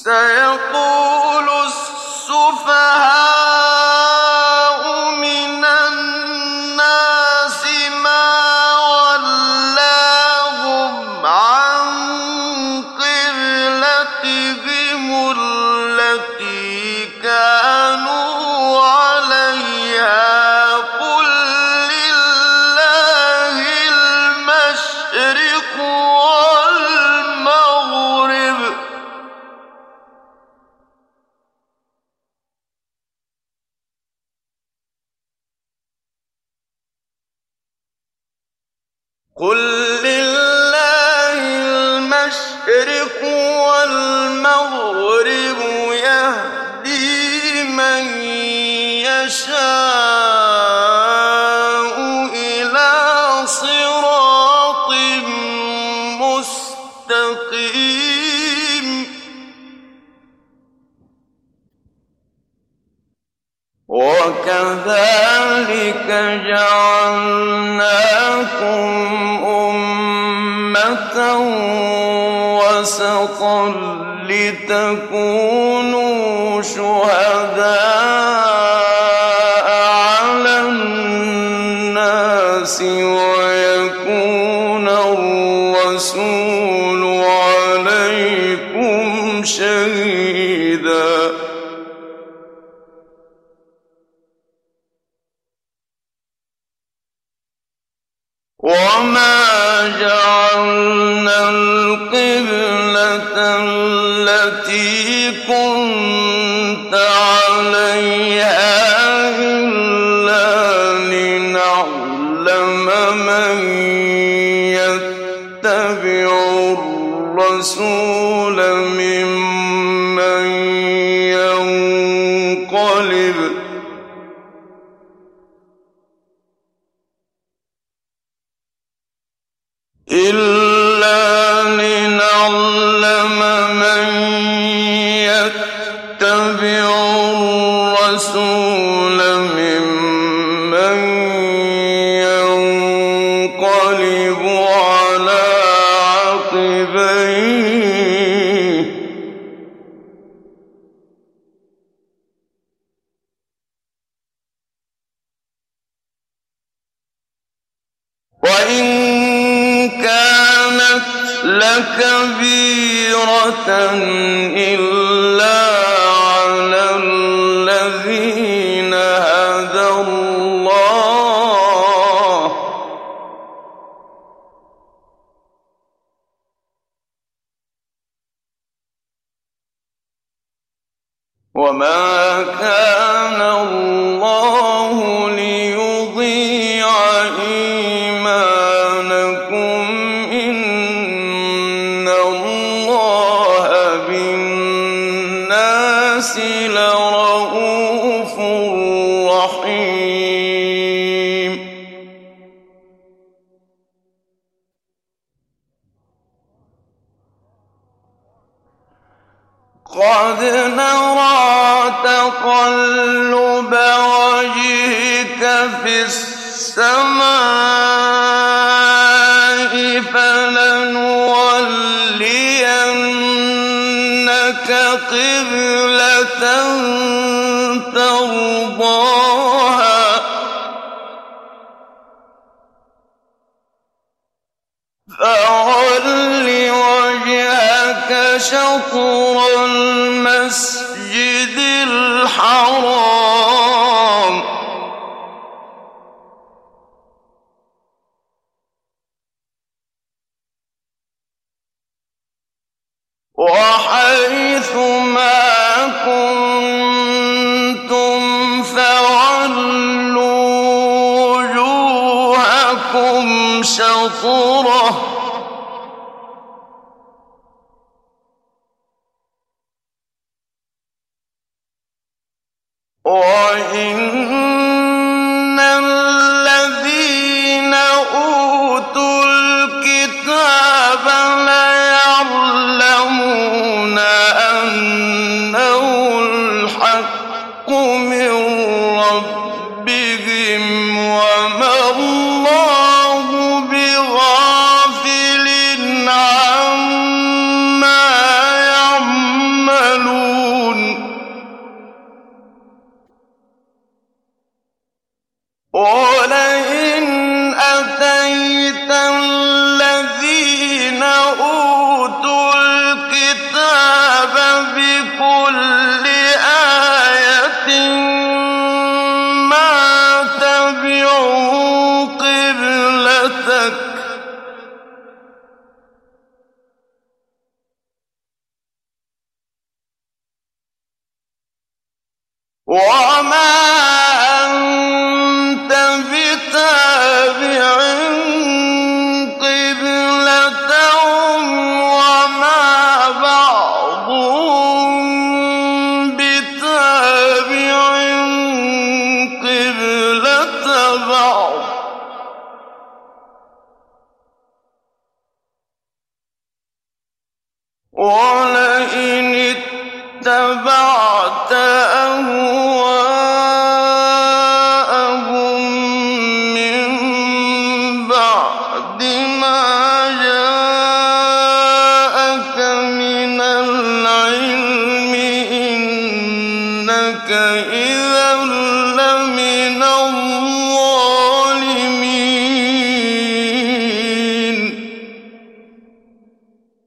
سيقول السفهاء من الناس ما ولاهم عن قبلتهم التي كانوا عليها قل لله المشرق والمغرب قل لله المشرق والمغرب يهدي من يشاء إلى صراط مستقيم وكذلك جعلناكم أمة وسطا لتكونوا شهداء على الناس ويكون الرسول عليكم شهيدا وما جعلنا القبلة التي كنت عليها إلا لنعلم من يتبع الرسول ممن ينقلب الرسول ممن ينقلب على عقبيه وإن كانت لكبيرة إلا على الذين هدى الله وما كان الله ليضيع إيمانكم إن الله بالناس لرءوف رحيم قد نرى تقلب وجهك في السماء فلنولينك قبلة ترضاها فول وجهك شطر المسجد الحرام وحيث ما كنتم فولوا وجوهكم شطره وإن الذين أوتوا الكتاب ليعلمون أنه الحق من ربهم وما الله بغافل عما يعملون وما أنت بتابع قبلتهم وما بعضهم بتابع قبلة بعض ولئن اتبعت